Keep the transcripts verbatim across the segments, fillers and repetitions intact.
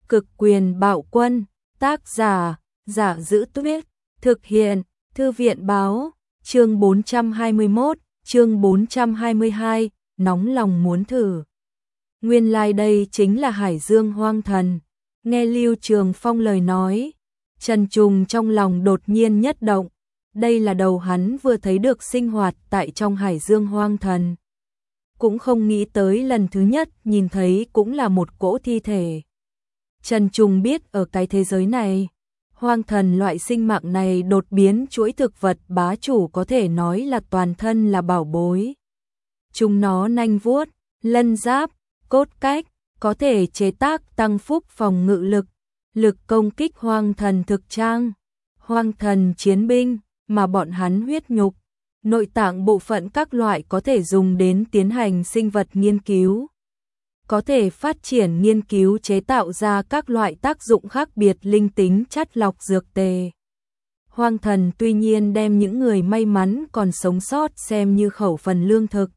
Cực quyền bạo quân, tác giả, Giả Giữ Tuyết, thực hiện, Thư viện báo, chương bốn trăm hai mươi mốt, chương bốn trăm hai mươi hai, nóng lòng muốn thử. Nguyên lai like đây chính là Hải Dương Hoang Thần. Nghe Lưu Trường Phong lời nói, Trần Trùng trong lòng đột nhiên nhất động. Đây là đầu hắn vừa thấy được sinh hoạt tại trong Hải Dương Hoang Thần. Cũng không nghĩ tới lần thứ nhất nhìn thấy cũng là một cỗ thi thể. Trần Trùng biết ở cái thế giới này, hoang thần loại sinh mạng này đột biến chuỗi thực vật bá chủ có thể nói là toàn thân là bảo bối. Chúng nó nanh vuốt, lân giáp, cốt cách, có thể chế tác tăng phúc phòng ngự lực, lực công kích hoang thần thực trang, hoang thần chiến binh, mà bọn hắn huyết nhục, nội tạng bộ phận các loại có thể dùng đến tiến hành sinh vật nghiên cứu. Có thể phát triển nghiên cứu chế tạo ra các loại tác dụng khác biệt linh tính chất lọc dược tề. Hoang thần tuy nhiên đem những người may mắn còn sống sót xem như khẩu phần lương thực.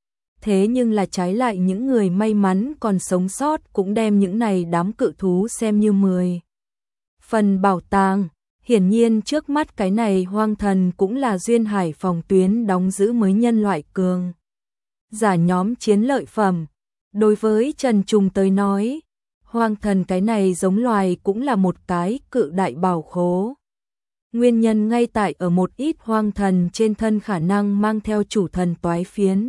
Thế nhưng là trái lại những người may mắn còn sống sót cũng đem những này đám cự thú xem như mười phần bảo tàng. Hiển nhiên trước mắt cái này hoang thần cũng là duyên hải phòng tuyến đóng giữ mới nhân loại cường giả nhóm chiến lợi phẩm. Đối với Trần Trùng tới nói, hoang thần cái này giống loài cũng là một cái cự đại bảo khố. Nguyên nhân ngay tại ở một ít hoang thần trên thân khả năng mang theo chủ thần toái phiến.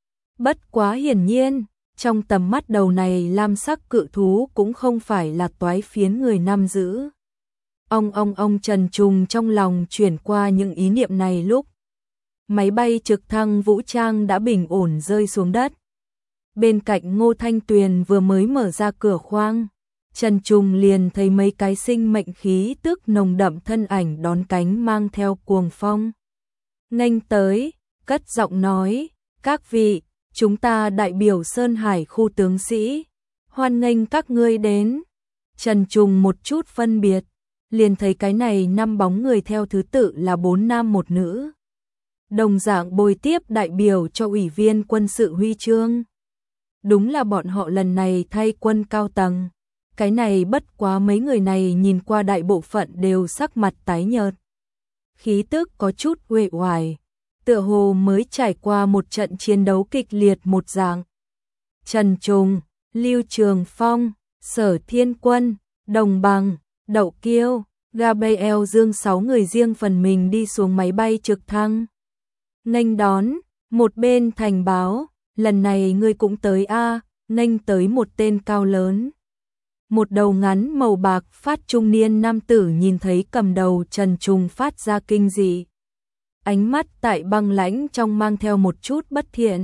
Bất quá hiển nhiên, trong tầm mắt đầu này lam sắc cự thú cũng không phải là toái phiến người nắm giữ. Ông ông ông Trần Trùng trong lòng chuyển qua những ý niệm này lúc máy bay trực thăng vũ trang đã bình ổn rơi xuống đất. Bên cạnh Ngô Thanh Tuyền vừa mới mở ra cửa khoang, Trần Trùng liền thấy mấy cái sinh mệnh khí tức nồng đậm thân ảnh đón cánh mang theo cuồng phong. Nghênh tới, cất giọng nói, các vị, chúng ta đại biểu Sơn Hải khu tướng sĩ, hoan nghênh các ngươi đến. Trần Trùng một chút phân biệt, liền thấy cái này năm bóng người theo thứ tự là bốn nam một nữ. Đồng dạng bồi tiếp đại biểu cho ủy viên quân sự huy chương. Đúng là bọn họ lần này thay quân cao tầng. Cái này bất quá mấy người này nhìn qua đại bộ phận đều sắc mặt tái nhợt. Khí tức có chút uể oải, tựa hồ mới trải qua một trận chiến đấu kịch liệt một dạng. Trần Trùng, Lưu Trường Phong, Sở Thiên Quân, Đồng Bằng, Đậu Kiêu, Gabriel Dương sáu người riêng phần mình đi xuống máy bay trực thăng. Nghênh đón, một bên thành báo, lần này ngươi cũng tới a, nghênh tới một tên cao lớn. Một đầu ngắn màu bạc phát trung niên nam tử nhìn thấy cầm đầu Trần Trùng phát ra kinh dị. Ánh mắt tại băng lãnh trong mang theo một chút bất thiện.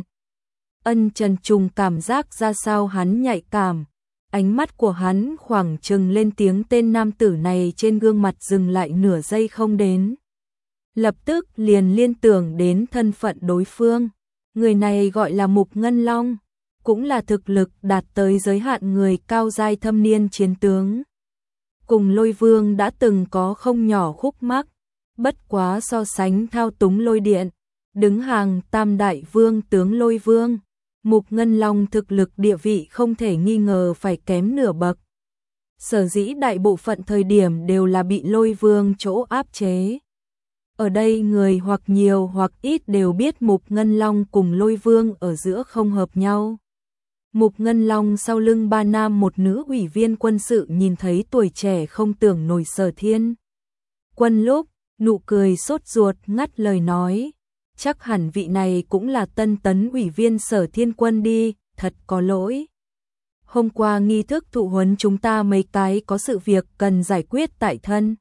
Ân Trần Trùng cảm giác ra sao hắn nhạy cảm. Ánh mắt của hắn khoảng chừng lên tiếng tên nam tử này trên gương mặt dừng lại nửa giây không đến. Lập tức liền liên tưởng đến thân phận đối phương. Người này gọi là Mục Ngân Long, cũng là thực lực đạt tới giới hạn người cao giai thâm niên chiến tướng. Cùng Lôi Vương đã từng có không nhỏ khúc mắc, bất quá so sánh thao túng lôi điện, đứng hàng tam đại vương tướng Lôi Vương. Mục Ngân Long thực lực địa vị không thể nghi ngờ phải kém nửa bậc. Sở dĩ đại bộ phận thời điểm đều là bị Lôi Vương chỗ áp chế. Ở đây người hoặc nhiều hoặc ít đều biết Mục Ngân Long cùng Lôi Vương ở giữa không hợp nhau. Mục Ngân Long sau lưng ba nam một nữ ủy viên quân sự nhìn thấy tuổi trẻ không tưởng nổi Sở Thiên Quân lúc, nụ cười sốt ruột ngắt lời nói. Chắc hẳn vị này cũng là tân tấn ủy viên Sở Thiên Quân đi, thật có lỗi. Hôm qua nghi thức thụ huấn chúng ta mấy cái có sự việc cần giải quyết tại thân.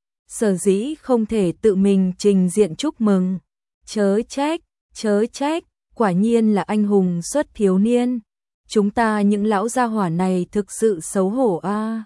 Sở dĩ không thể tự mình trình diện chúc mừng. Chớ trách, chớ trách, quả nhiên là anh hùng xuất thiếu niên. Chúng ta những lão gia hỏa này thực sự xấu hổ a. À.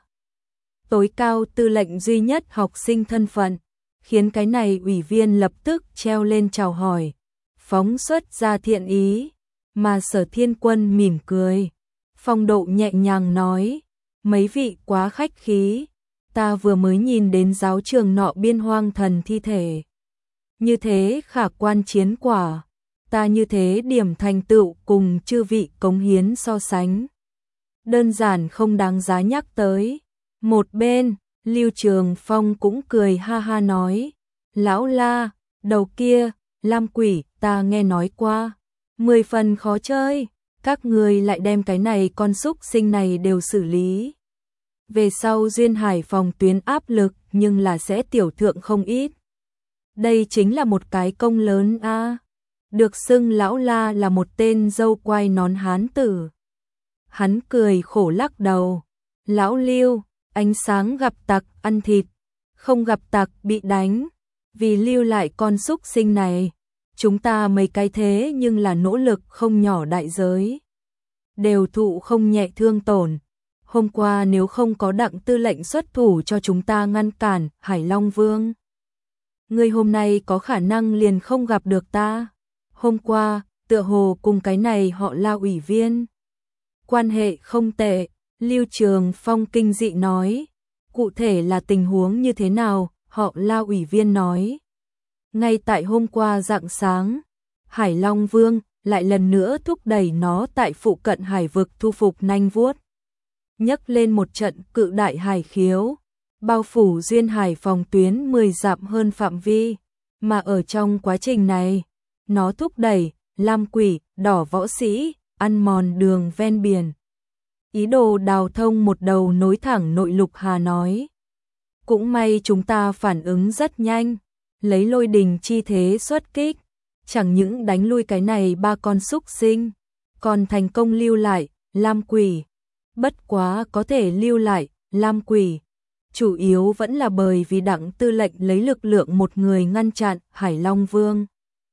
Tối cao tư lệnh duy nhất học sinh thân phận, khiến cái này ủy viên lập tức treo lên chào hỏi, phóng xuất ra thiện ý, mà Sở Thiên Quân mỉm cười, phong độ nhẹ nhàng nói, mấy vị quá khách khí, ta vừa mới nhìn đến giáo trường nọ biên hoang thần thi thể. Như thế khả quan chiến quả, ta như thế điểm thành tựu cùng chư vị cống hiến so sánh. Đơn giản không đáng giá nhắc tới, Một bên, Lưu Trường Phong cũng cười ha ha nói, lão La, đầu kia, lam quỷ, ta nghe nói qua, mười phần khó chơi, các người lại đem cái này con súc sinh này đều xử lý. Về sau duyên hải phòng tuyến áp lực nhưng là sẽ tiểu thượng không ít. Đây chính là một cái công lớn a. À. Được xưng lão La là một tên dâu quai nón hán tử. Hắn cười khổ lắc đầu, lão Lưu, ánh sáng gặp tặc ăn thịt, không gặp tặc bị đánh, vì lưu lại con súc sinh này, chúng ta mấy cái thế nhưng là nỗ lực không nhỏ đại giới, đều thụ không nhẹ thương tổn. Hôm qua nếu không có Đặng tư lệnh xuất thủ cho chúng ta ngăn cản Hải Long Vương, ngươi hôm nay có khả năng liền không gặp được ta. Hôm qua, tựa hồ cùng cái này họ La ủy viên quan hệ không tệ. Lưu Trường Phong kinh dị nói, cụ thể là tình huống như thế nào? Họ La ủy viên nói, ngay tại hôm qua rạng sáng, Hải Long Vương lại lần nữa thúc đẩy nó tại phụ cận hải vực thu phục nanh vuốt, nhấc lên một trận cự đại hải khiếu, bao phủ duyên hải phòng tuyến mười dặm hơn phạm vi, mà ở trong quá trình này, nó thúc đẩy lam quỷ, đỏ võ sĩ, ăn mòn đường ven biển. Ý đồ đào thông một đầu nối thẳng nội lục Hà nói. Cũng may chúng ta phản ứng rất nhanh, lấy lôi đình chi thế xuất kích, chẳng những đánh lui cái này ba con súc sinh, còn thành công lưu lại lam quỷ. Bất quá có thể lưu lại lam quỷ, chủ yếu vẫn là bởi vì Đặng tư lệnh lấy lực lượng một người ngăn chặn Hải Long Vương.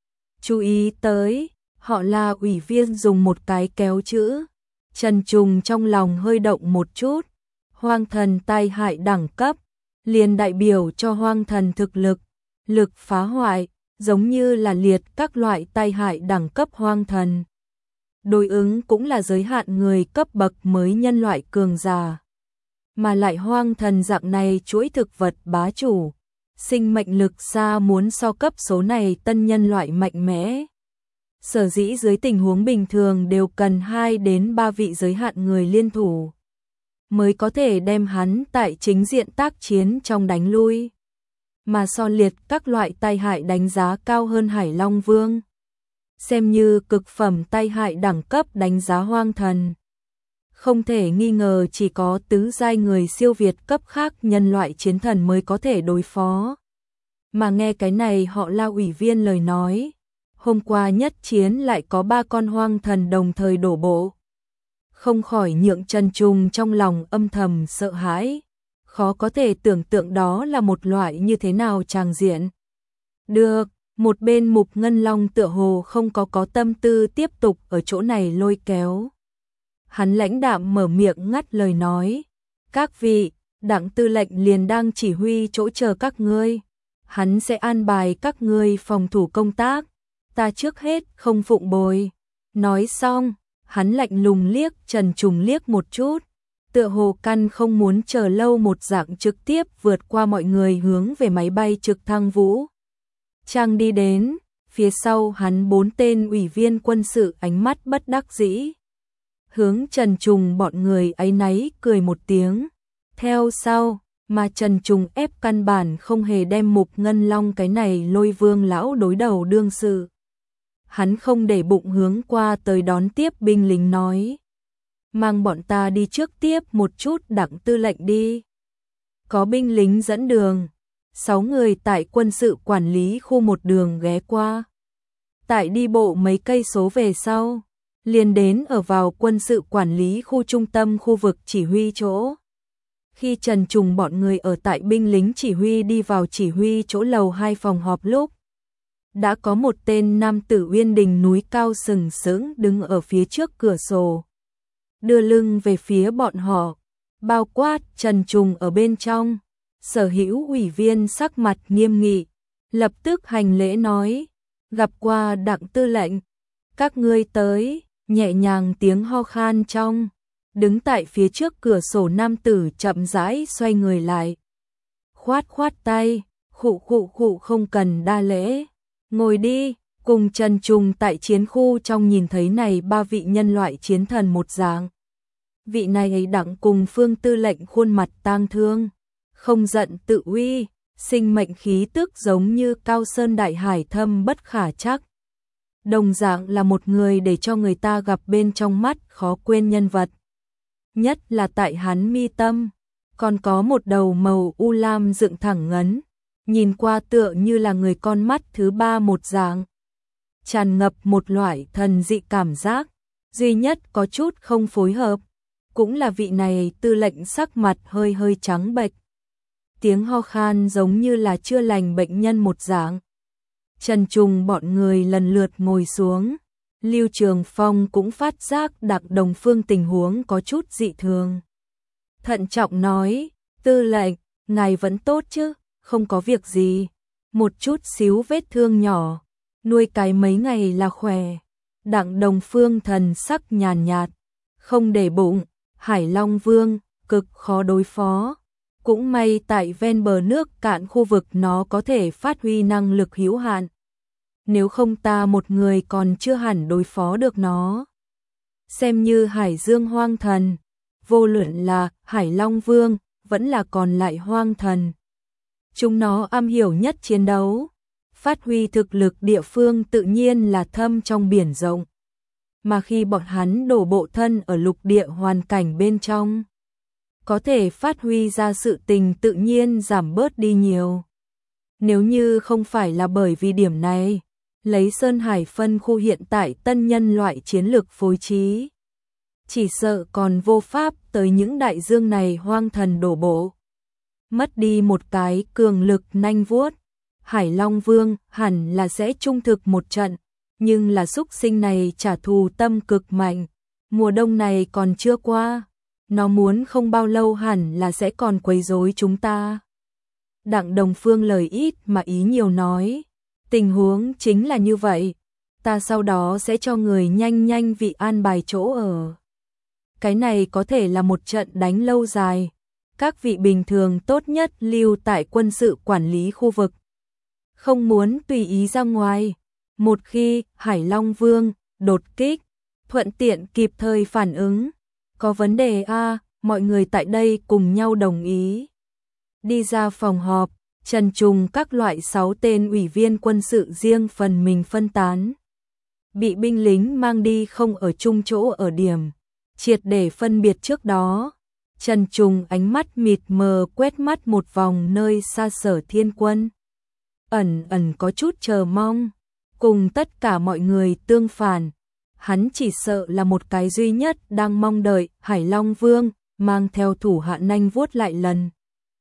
Chú ý tới, họ La ủy viên dùng một cái kéo chữ. Trần Trùng trong lòng hơi động một chút, hoang thần tai hại đẳng cấp, liền đại biểu cho hoang thần thực lực, lực phá hoại, giống như là liệt các loại tai hại đẳng cấp hoang thần. Đối ứng cũng là giới hạn người cấp bậc mới nhân loại cường giả. Mà lại hoang thần dạng này chuỗi thực vật bá chủ, sinh mệnh lực xa muốn so cấp số này tân nhân loại mạnh mẽ. Sở dĩ dưới tình huống bình thường đều cần hai đến ba vị giới hạn người liên thủ mới có thể đem hắn tại chính diện tác chiến trong đánh lui. Mà so liệt các loại tai hại đánh giá cao hơn Hải Long Vương, xem như cực phẩm tai hại đẳng cấp đánh giá hoang thần. Không thể nghi ngờ chỉ có tứ giai người siêu việt cấp khác nhân loại chiến thần mới có thể đối phó. Mà nghe cái này họ La ủy viên lời nói, hôm qua nhất chiến lại có ba con hoang thần đồng thời đổ bộ. Không khỏi nhượng Trần Trùng trong lòng âm thầm sợ hãi, khó có thể tưởng tượng đó là một loại như thế nào tràng diện. Được, một bên Mục Ngân Long tựa hồ không có có tâm tư tiếp tục ở chỗ này lôi kéo. Hắn lãnh đạm mở miệng ngắt lời nói, các vị, Đặng tư lệnh liền đang chỉ huy chỗ chờ các ngươi, hắn sẽ an bài các ngươi phòng thủ công tác, ta trước hết không phụng bồi. Nói xong, hắn lạnh lùng liếc Trần Trùng liếc một chút, tựa hồ căn không muốn chờ lâu một dạng trực tiếp vượt qua mọi người hướng về máy bay trực thăng Vũ Trang đi đến, phía sau hắn bốn tên ủy viên quân sự ánh mắt bất đắc dĩ. Hướng Trần Trùng bọn người áy náy cười một tiếng, theo sau, mà Trần Trùng ép căn bản không hề đem Mục Ngân Long cái này lôi vương lão đối đầu đương sự. Hắn không để bụng hướng qua tới đón tiếp binh lính nói, mang bọn ta đi trước tiếp một chút Đặng tư lệnh đi. Có binh lính dẫn đường, sáu người tại quân sự quản lý khu một đường ghé qua. Tại đi bộ mấy cây số về sau, liền đến ở vào quân sự quản lý khu trung tâm khu vực chỉ huy chỗ. Khi Trần Trùng bọn người ở tại binh lính chỉ huy đi vào chỉ huy chỗ lầu hai phòng họp lúc, đã có một tên nam tử uyên đình núi cao sừng sững đứng ở phía trước cửa sổ, đưa lưng về phía bọn họ, bao quát Trần Trùng ở bên trong. Sở hữu ủy viên sắc mặt nghiêm nghị, lập tức hành lễ nói, gặp qua Đặng tư lệnh, các ngươi tới. Nhẹ nhàng tiếng ho khan trong, đứng tại phía trước cửa sổ nam tử chậm rãi xoay người lại, khoát khoát tay, khụ khụ khụ không cần đa lễ, ngồi đi. Cùng Trần Trùng tại chiến khu trong nhìn thấy này ba vị nhân loại chiến thần một dạng, Vị này ấy đặng cùng Phương tư lệnh khuôn mặt tang thương, không giận tự uy, sinh mệnh khí tức giống như cao sơn đại hải thâm bất khả trắc. Đồng dạng là một người để cho người ta gặp bên trong mắt khó quên nhân vật. Nhất là tại hắn mi tâm, còn có một đầu màu u lam dựng thẳng ngấn, nhìn qua tựa như là người con mắt thứ ba một dạng. Tràn ngập một loại thần dị cảm giác, duy nhất có chút không phối hợp, cũng là vị này tư lệnh sắc mặt hơi hơi trắng bệch. Tiếng ho khan giống như là chưa lành bệnh nhân một dạng. Trần Trùng bọn người lần lượt ngồi xuống, Lưu Trường Phong cũng phát giác Đặng Đồng Phương tình huống có chút dị thường. Thận trọng nói, tư lệnh, ngài vẫn tốt chứ, không có việc gì, một chút xíu vết thương nhỏ, nuôi cái mấy ngày là khỏe. Đặng Đồng Phương thần sắc nhàn nhạt, không để bụng, Hải Long Vương, cực khó đối phó. Cũng may tại ven bờ nước cạn khu vực nó có thể phát huy năng lực hữu hạn. Nếu không ta một người còn chưa hẳn đối phó được nó. Xem như Hải Dương Hoang Thần, vô luận là Hải Long Vương, vẫn là còn lại Hoang Thần. Chúng nó am hiểu nhất chiến đấu, phát huy thực lực địa phương tự nhiên là thâm trong biển rộng. Mà khi bọn hắn đổ bộ thân ở lục địa hoàn cảnh bên trong, có thể phát huy ra sự tình tự nhiên giảm bớt đi nhiều. Nếu như không phải là bởi vì điểm này, lấy Sơn Hải phân khu hiện tại tân nhân loại chiến lược phối trí, chỉ sợ còn vô pháp tới những đại dương này hoang thần đổ bộ. Mất đi một cái cường lực nanh vuốt, Hải Long Vương hẳn là sẽ trung thực một trận, nhưng là xúc sinh này trả thù tâm cực mạnh, mùa đông này còn chưa qua, nó muốn không bao lâu hẳn là sẽ còn quấy rối chúng ta. Đặng Đồng Phương lời ít mà ý nhiều nói, tình huống chính là như vậy, ta sau đó sẽ cho người nhanh nhanh vị an bài chỗ ở. Cái này có thể là một trận đánh lâu dài, các vị bình thường tốt nhất lưu tại quân sự quản lý khu vực, không muốn tùy ý ra ngoài. Một khi Hải Long Vương đột kích, thuận tiện kịp thời phản ứng. Có vấn đề a, à, mọi người tại đây cùng nhau đồng ý. Đi ra phòng họp, Trần Trùng các loại sáu tên ủy viên quân sự riêng phần mình phân tán. Bị binh lính mang đi không ở chung chỗ ở điểm, triệt để phân biệt trước đó. Trần Trùng ánh mắt mịt mờ quét mắt một vòng nơi xa Sở Thiên Quân. Ẩn ẩn có chút chờ mong, cùng tất cả mọi người tương phản. Hắn chỉ sợ là một cái duy nhất đang mong đợi Hải Long Vương mang theo thủ hạ nanh vuốt lại lần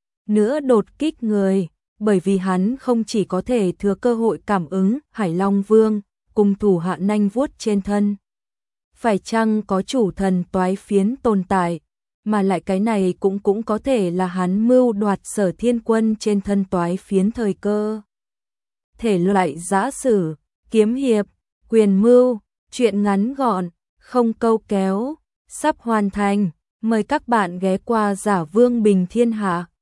nữa đột kích người, bởi vì hắn không chỉ có thể thừa cơ hội cảm ứng Hải Long Vương cùng thủ hạ nanh vuốt trên thân. Phải chăng có chủ thần toái phiến tồn tại, mà lại cái này cũng cũng có thể là hắn mưu đoạt Sở Thiên Quân trên thân toái phiến thời cơ. Thể loại giã sử, kiếm hiệp, quyền mưu, chuyện ngắn gọn, không câu kéo, sắp hoàn thành, mời các bạn ghé qua Giả Vương Bình Thiên Hạ.